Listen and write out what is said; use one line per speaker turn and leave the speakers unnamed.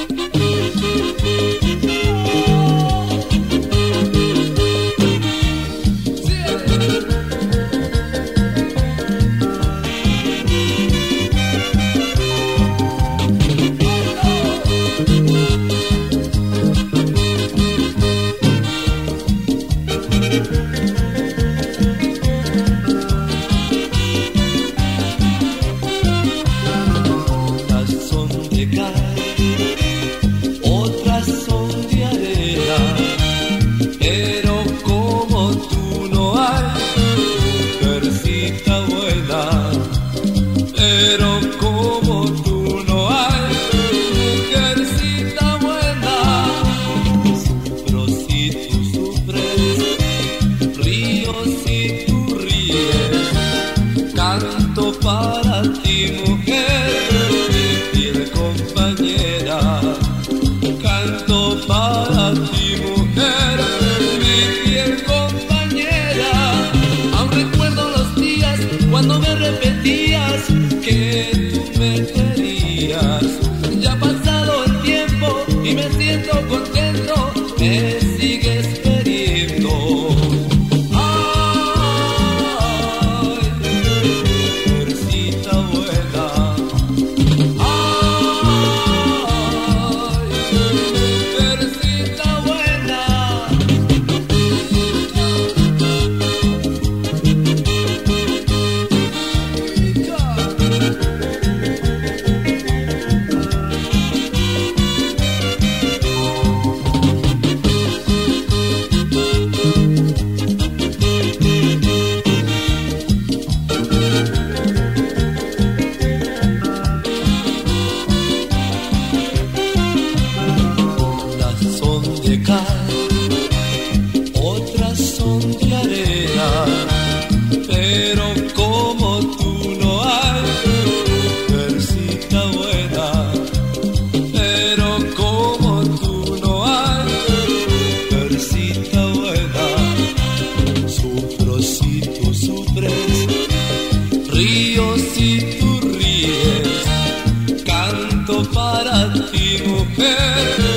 Para ti, mujer, mi fiel compañera. Canto para ti, mujer, mi fiel compañera. Aún recuerdo los días cuando me repetías que tú me querías. Ya ha pasado el tiempo y me siento contento, me sigues queriendo. Otras son de arena, pero como tú no hay, mujercita buena. Pero como tú no hay, mujercita buena. Sufro si tú sufres, río si tú ríes. Canto para ti, mujer.